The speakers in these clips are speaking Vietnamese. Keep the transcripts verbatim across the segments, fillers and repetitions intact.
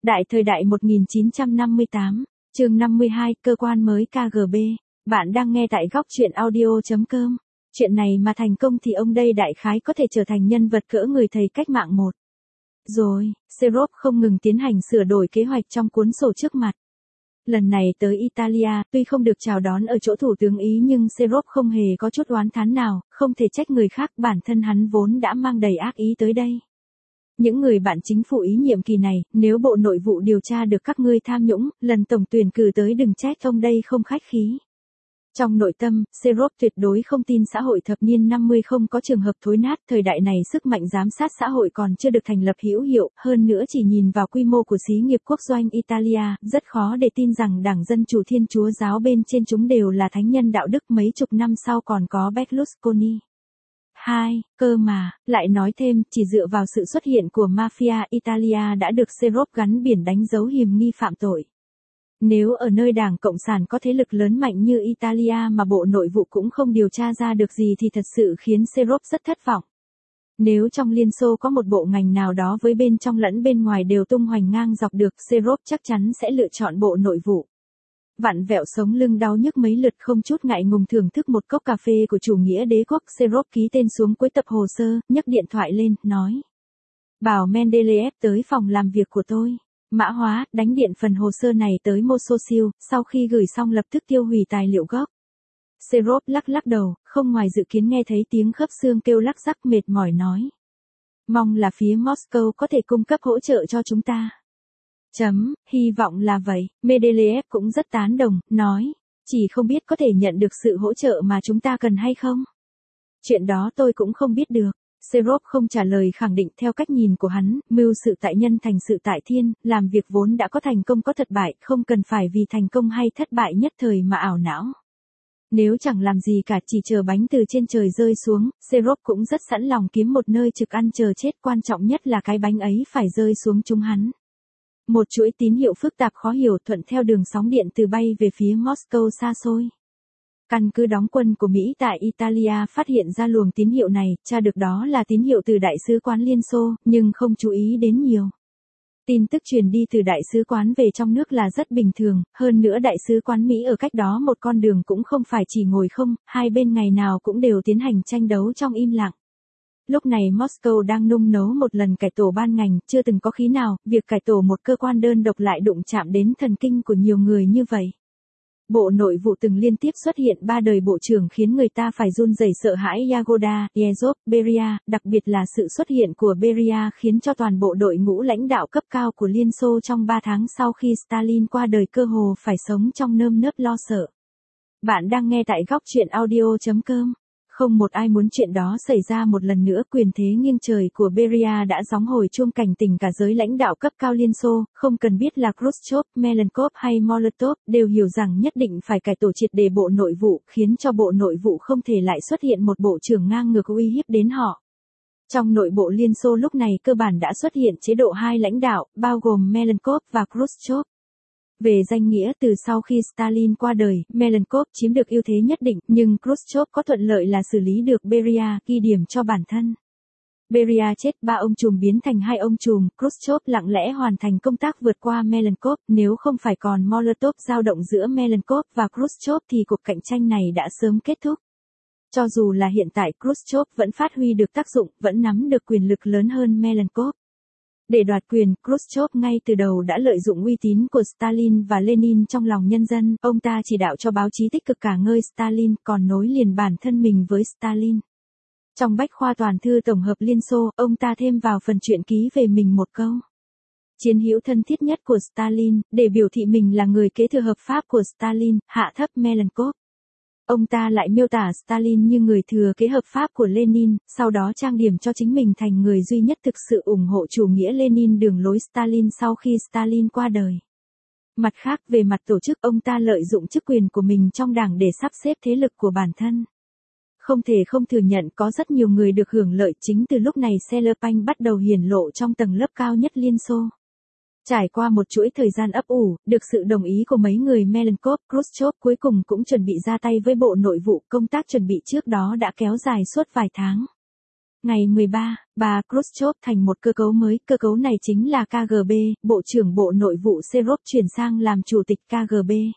Đại thời đại một nghìn chín trăm năm mươi tám, chương năm mươi hai, cơ quan mới ca giê bê. Bạn đang nghe tại góc truyện audio chấm com. Chuyện này mà thành công thì ông đây đại khái có thể trở thành nhân vật cỡ người thầy cách mạng một. Rồi, Serov không ngừng tiến hành sửa đổi kế hoạch trong cuốn sổ trước mặt. Lần này tới Italia, tuy không được chào đón ở chỗ thủ tướng Ý nhưng Serov không hề có chút oán thán nào, không thể trách người khác, bản thân hắn vốn đã mang đầy ác ý tới đây. Những người bạn chính phủ Ý nhiệm kỳ này, nếu Bộ Nội vụ điều tra được các ngươi tham nhũng, lần tổng tuyển cử tới đừng trách ông đây không khách khí. Trong nội tâm, Serov tuyệt đối không tin xã hội thập niên năm mươi không có trường hợp thối nát, thời đại này sức mạnh giám sát xã hội còn chưa được thành lập hữu hiệu, hơn nữa chỉ nhìn vào quy mô của xí nghiệp quốc doanh Italia, rất khó để tin rằng Đảng Dân Chủ Thiên Chúa giáo bên trên chúng đều là thánh nhân đạo đức, mấy chục năm sau còn có Berlusconi. Hai, cơ mà, lại nói thêm, chỉ dựa vào sự xuất hiện của mafia Italia đã được Serov gắn biển đánh dấu hiểm nghi phạm tội. Nếu ở nơi Đảng Cộng sản có thế lực lớn mạnh như Italia mà Bộ Nội vụ cũng không điều tra ra được gì thì thật sự khiến Serov rất thất vọng. Nếu trong Liên Xô có một bộ ngành nào đó với bên trong lẫn bên ngoài đều tung hoành ngang dọc được, Serov chắc chắn sẽ lựa chọn Bộ Nội vụ. Vặn vẹo sống lưng đau nhức mấy lượt không chút ngại ngùng thưởng thức một cốc cà phê của chủ nghĩa đế quốc, Serov ký tên xuống cuối tập hồ sơ, nhấc điện thoại lên, nói. Bảo Mendeleev tới phòng làm việc của tôi. Mã hóa, đánh điện phần hồ sơ này tới Mososil, sau khi gửi xong lập tức tiêu hủy tài liệu gốc. Serov lắc lắc đầu, không ngoài dự kiến nghe thấy tiếng khớp xương kêu lắc rắc, mệt mỏi nói. Mong là phía Moscow có thể cung cấp hỗ trợ cho chúng ta. Chấm, hy vọng là vậy, Mendeleev cũng rất tán đồng, nói, chỉ không biết có thể nhận được sự hỗ trợ mà chúng ta cần hay không. Chuyện đó tôi cũng không biết được. Serov không trả lời, khẳng định theo cách nhìn của hắn, mưu sự tại nhân thành sự tại thiên, làm việc vốn đã có thành công có thất bại, không cần phải vì thành công hay thất bại nhất thời mà ảo não. Nếu chẳng làm gì cả chỉ chờ bánh từ trên trời rơi xuống, Serov cũng rất sẵn lòng kiếm một nơi trực ăn chờ chết, quan trọng nhất là cái bánh ấy phải rơi xuống chúng hắn. Một chuỗi tín hiệu phức tạp khó hiểu thuận theo đường sóng điện từ bay về phía Moscow xa xôi. Căn cứ đóng quân của Mỹ tại Italia phát hiện ra luồng tín hiệu này, tra được đó là tín hiệu từ Đại sứ quán Liên Xô, nhưng không chú ý đến nhiều. Tin tức truyền đi từ Đại sứ quán về trong nước là rất bình thường, hơn nữa Đại sứ quán Mỹ ở cách đó một con đường cũng không phải chỉ ngồi không, hai bên ngày nào cũng đều tiến hành tranh đấu trong im lặng. Lúc này Moscow đang nung nấu một lần cải tổ ban ngành, chưa từng có khi nào, việc cải tổ một cơ quan đơn độc lại đụng chạm đến thần kinh của nhiều người như vậy. Bộ Nội vụ từng liên tiếp xuất hiện ba đời bộ trưởng khiến người ta phải run rẩy sợ hãi, Yagoda, Yezhov, Beria, đặc biệt là sự xuất hiện của Beria khiến cho toàn bộ đội ngũ lãnh đạo cấp cao của Liên Xô trong ba tháng sau khi Stalin qua đời cơ hồ phải sống trong nơm nớp lo sợ. Bạn đang nghe tại góc truyện audio chấm com. Không một ai muốn chuyện đó xảy ra một lần nữa, quyền thế nghiêng trời của Beria đã gióng hồi chuông cảnh tỉnh cả giới lãnh đạo cấp cao Liên Xô, không cần biết là Khrushchev, Melenkov hay Molotov, đều hiểu rằng nhất định phải cải tổ triệt để Bộ Nội vụ, khiến cho Bộ Nội vụ không thể lại xuất hiện một bộ trưởng ngang ngược uy hiếp đến họ. Trong nội bộ Liên Xô lúc này cơ bản đã xuất hiện chế độ hai lãnh đạo, bao gồm Melenkov và Khrushchev. Về danh nghĩa từ sau khi Stalin qua đời, Melenkov chiếm được ưu thế nhất định, nhưng Khrushchev có thuận lợi là xử lý được Beria, ghi điểm cho bản thân. Beria chết, ba ông trùm biến thành hai ông trùm, Khrushchev lặng lẽ hoàn thành công tác vượt qua Melenkov, nếu không phải còn Molotov dao động giữa Melenkov và Khrushchev thì cuộc cạnh tranh này đã sớm kết thúc. Cho dù là hiện tại Khrushchev vẫn phát huy được tác dụng, vẫn nắm được quyền lực lớn hơn Melenkov. Để đoạt quyền, Khrushchev ngay từ đầu đã lợi dụng uy tín của Stalin và Lenin trong lòng nhân dân, ông ta chỉ đạo cho báo chí tích cực ca ngợi Stalin, còn nối liền bản thân mình với Stalin. Trong bách khoa toàn thư tổng hợp Liên Xô, ông ta thêm vào phần truyện ký về mình một câu. Chiến hữu thân thiết nhất của Stalin, để biểu thị mình là người kế thừa hợp pháp của Stalin, hạ thấp Melenkov. Ông ta lại miêu tả Stalin như người thừa kế hợp pháp của Lenin, sau đó trang điểm cho chính mình thành người duy nhất thực sự ủng hộ chủ nghĩa Lenin đường lối Stalin sau khi Stalin qua đời. Mặt khác, về mặt tổ chức, ông ta lợi dụng chức quyền của mình trong đảng để sắp xếp thế lực của bản thân. Không thể không thừa nhận có rất nhiều người được hưởng lợi, chính từ lúc này Selepanh bắt đầu hiển lộ trong tầng lớp cao nhất Liên Xô. Trải qua một chuỗi thời gian ấp ủ, được sự đồng ý của mấy người Melenkov, Khrushchev cuối cùng cũng chuẩn bị ra tay với Bộ Nội vụ, công tác chuẩn bị trước đó đã kéo dài suốt vài tháng. Ngày mười ba, bà Khrushchev thành một cơ cấu mới, cơ cấu này chính là ca giê bê, Bộ trưởng Bộ Nội vụ Serov chuyển sang làm Chủ tịch ca giê bê.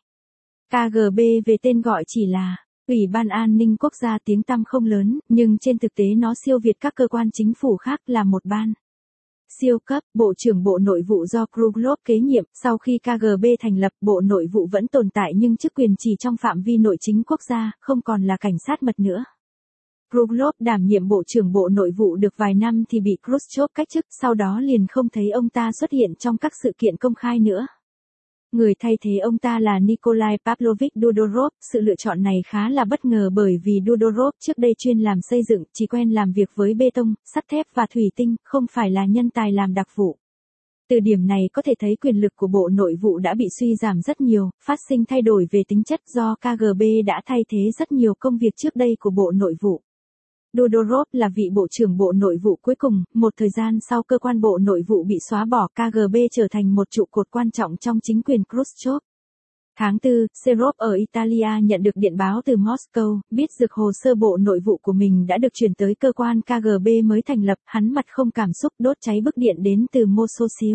ca giê bê về tên gọi chỉ là Ủy ban An ninh Quốc gia, tiếng tăm không lớn, nhưng trên thực tế nó siêu việt các cơ quan chính phủ khác, là một ban siêu cấp. Bộ trưởng Bộ Nội vụ do Kruglov kế nhiệm. Sau khi ca giê bê thành lập, Bộ Nội vụ vẫn tồn tại nhưng chức quyền chỉ trong phạm vi nội chính quốc gia, không còn là cảnh sát mật nữa. Kruglov đảm nhiệm Bộ trưởng Bộ Nội vụ được vài năm thì bị Khrushchev cách chức, sau đó liền không thấy ông ta xuất hiện trong các sự kiện công khai nữa. Người thay thế ông ta là Nikolai Pavlovich Dudorov. Sự lựa chọn này khá là bất ngờ bởi vì Dudorov trước đây chuyên làm xây dựng, chỉ quen làm việc với bê tông, sắt thép và thủy tinh, không phải là nhân tài làm đặc vụ. Từ điểm này có thể thấy quyền lực của Bộ Nội vụ đã bị suy giảm rất nhiều, phát sinh thay đổi về tính chất do ca giê bê đã thay thế rất nhiều công việc trước đây của Bộ Nội vụ. Dudorov là vị Bộ trưởng Bộ Nội vụ cuối cùng. Một thời gian sau cơ quan Bộ Nội vụ bị xóa bỏ, ca giê bê trở thành một trụ cột quan trọng trong chính quyền Khrushchev. Tháng tư, Serov ở Italia nhận được điện báo từ Moscow, biết được hồ sơ Bộ Nội vụ của mình đã được chuyển tới cơ quan ca giê bê mới thành lập, hắn mặt không cảm xúc đốt cháy bức điện đến từ Mososil.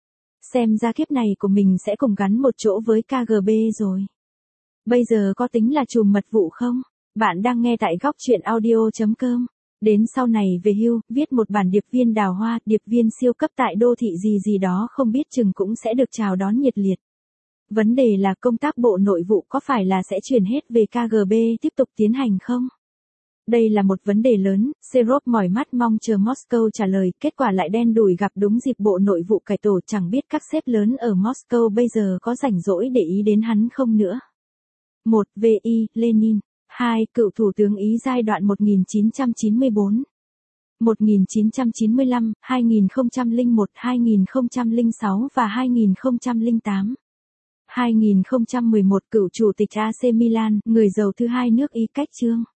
Xem ra kiếp này của mình sẽ cùng gắn một chỗ với ca giê bê rồi. Bây giờ có tính là trùm mật vụ không? Bạn đang nghe tại góc truyện audio chấm com. Đến sau này về hưu, viết một bản điệp viên đào hoa, điệp viên siêu cấp tại đô thị gì gì đó không biết chừng cũng sẽ được chào đón nhiệt liệt. Vấn đề là công tác Bộ Nội vụ có phải là sẽ chuyển hết về ca giê bê tiếp tục tiến hành không? Đây là một vấn đề lớn, Serov mỏi mắt mong chờ Moscow trả lời, kết quả lại đen đủi gặp đúng dịp Bộ Nội vụ cải tổ, chẳng biết các sếp lớn ở Moscow bây giờ có rảnh rỗi để ý đến hắn không nữa. một. vê i. Lenin. hai. Cựu Thủ tướng Ý giai đoạn một nghìn chín trăm chín mươi tư, một nghìn chín trăm chín mươi lăm, hai nghìn không trăm lẻ một, hai nghìn không trăm lẻ sáu và hai nghìn không trăm lẻ tám. hai nghìn không trăm mười một Cựu Chủ tịch a xê Milan, người giàu thứ hai nước Ý cách chương.